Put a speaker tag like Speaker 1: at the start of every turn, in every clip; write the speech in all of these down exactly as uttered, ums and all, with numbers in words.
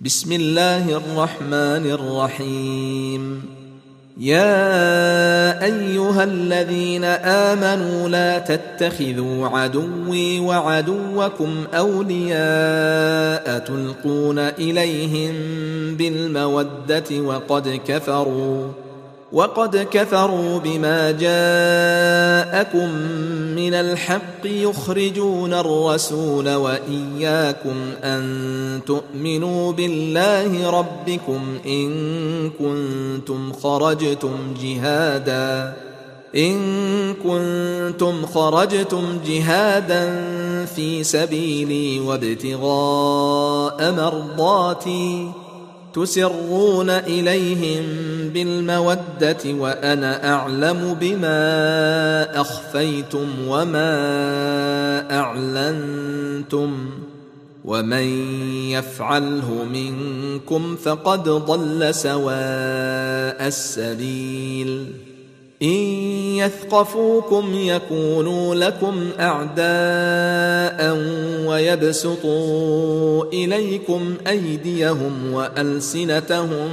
Speaker 1: بسم الله الرحمن الرحيم. يا أيها الذين آمنوا لا تتخذوا عدوي وعدوكم أولياء تلقون إليهم بالمودة وقد كفروا وقد كفروا بما جاءكم من الحق يخرجون الرسول وإياكم أن تؤمنوا بالله ربكم إن كنتم خرجتم جهادا إن كنتم خرجتم جهادا في سبيلي وابتغاء مرضاتي تسرون إليهم بالمودة وأنا أعلم بما أخفيتم وما أعلنتم ومن يفعله منكم فقد ضل سواء السبيل. إن يثقفوكم يكونوا لكم أعداء ويبسطوا إليكم أيديهم وألسنتهم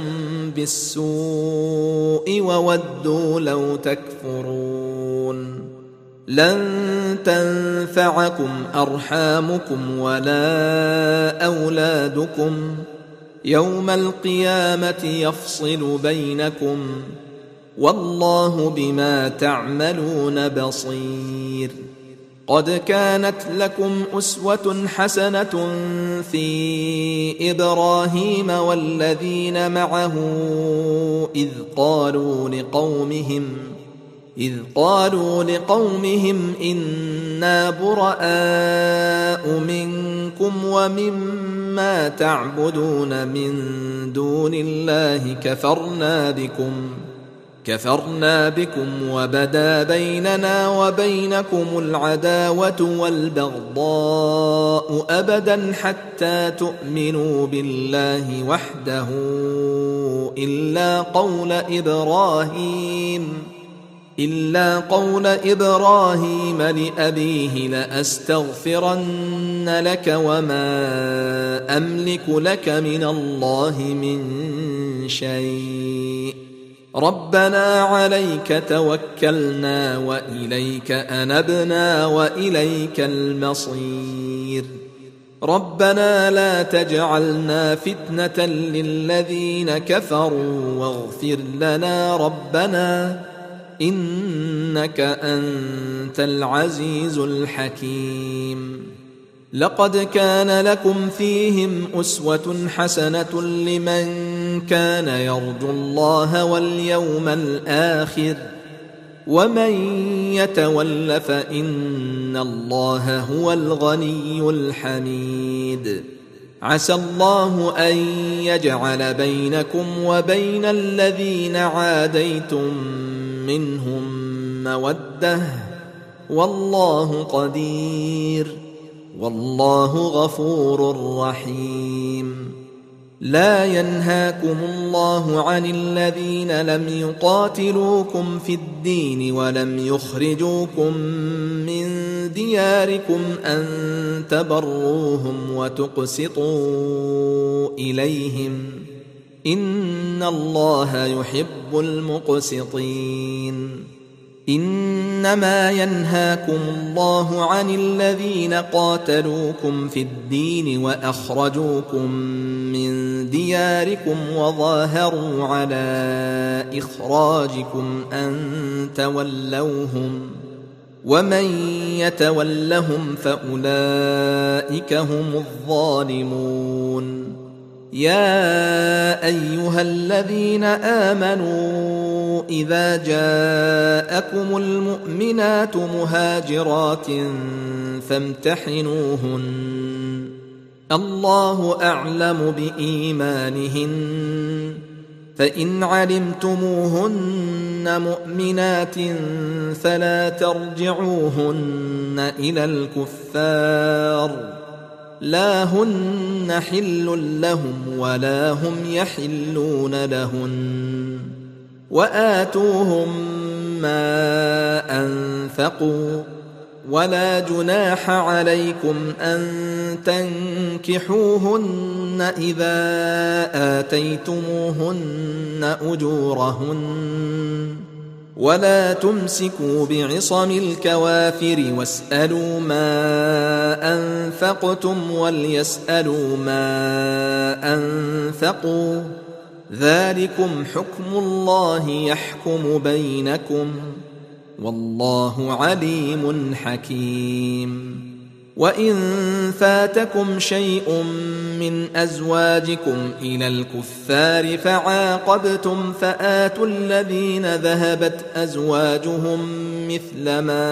Speaker 1: بالسوء وودوا لو تكفرون. لن تنفعكم أرحامكم ولا أولادكم يوم القيامة يفصل بينكم والله بما تعملون بصير. قد كانت لكم أسوة حسنة في إبراهيم والذين معه إذ قالوا لقومهم إذ قالوا لقومهم إنا براء منكم ومما تعبدون من دون الله كفرنا بكم كفرنا بكم وبدا بيننا وبينكم العداوة والبغضاء أبدا حتى تؤمنوا بالله وحده إلا قول إبراهيم إلا قول إبراهيم لأبيه لأستغفرن لك وما أملك لك من الله من شيء ربنا عليك توكلنا وإليك أنبنا وإليك المصير. ربنا لا تجعلنا فتنة للذين كفروا واغفر لنا ربنا إنك أنت العزيز الحكيم. لقد كان لكم فيهم أسوة حسنة لمن كان يرجو الله واليوم الآخر ومن يتول فإن الله هو الغني الحميد. عسى الله أن يجعل بينكم وبين الذين عاديتم منهم مودة والله قدير والله غفور رحيم. لا ينهاكم الله عن الذين لم يقاتلوكم في الدين ولم يخرجوكم من دياركم أن تبروهم وتقسطوا إليهم إن الله يحب المقسطين. إنما ينهاكم الله عن الذين قاتلوكم في الدين وأخرجوكم من دياركم وظاهروا على إخراجكم أن تولوهم ومن يتولهم فأولئك هم الظالمون. يا أيها الذين آمنوا إذا جاءكم المؤمنات مهاجرات فامتحنوهن الله أعلم بإيمانهن فإن علمتموهن مؤمنات فلا ترجعوهن إلى الكفار لا هن حل لهم ولا هم يحلون لهن وآتوهم ما أنفقوا ولا جناح عليكم أن تنكحوهن إذا آتيتموهن أجورهن ولا تمسكوا بعصم الكوافر واسألوا ما أنفقتم وليسألوا ما أنفقوا ذلكم حكم الله يحكم بينكم والله عليم حكيم. وإن فاتكم شيء من أزواجكم إلى الكفار فعاقبتم فآتوا الذين ذهبت أزواجهم مثل ما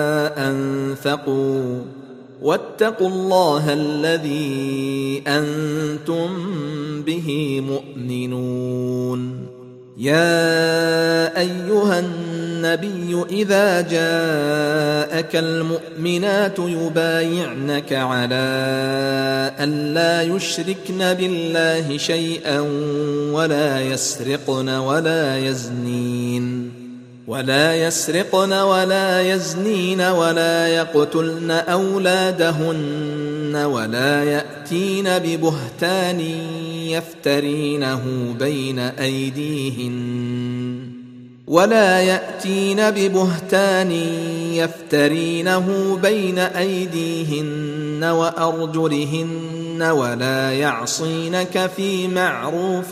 Speaker 1: أنفقوا واتقوا الله الذي أنتم به مؤمنون. يا أيها النبي إذا جاءك المؤمنات يبايعنك على أن لا يشركن بالله شيئا ولا يسرقن ولا يزنين ولا يسرقن ولا يزنين ولا يقتلن أولادهن ولا يأتين ببهتان يفترينه بين أيديهن ولا يأتين ببهتان يفترينه بين أيديهن وأرجلهن ولا يعصينك في معروف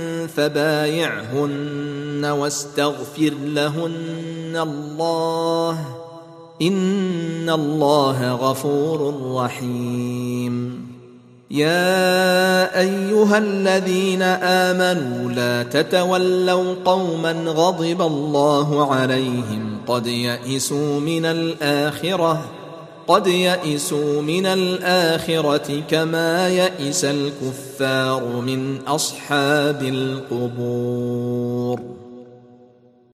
Speaker 1: فبايعهن واستغفر لهن الله إن الله غفور رحيم. يا أيها الذين آمنوا لا تتولوا قوما غضب الله عليهم قد يئسوا من الآخرة قد يئسوا من الآخرة كما يئس الكفار من أصحاب القبور.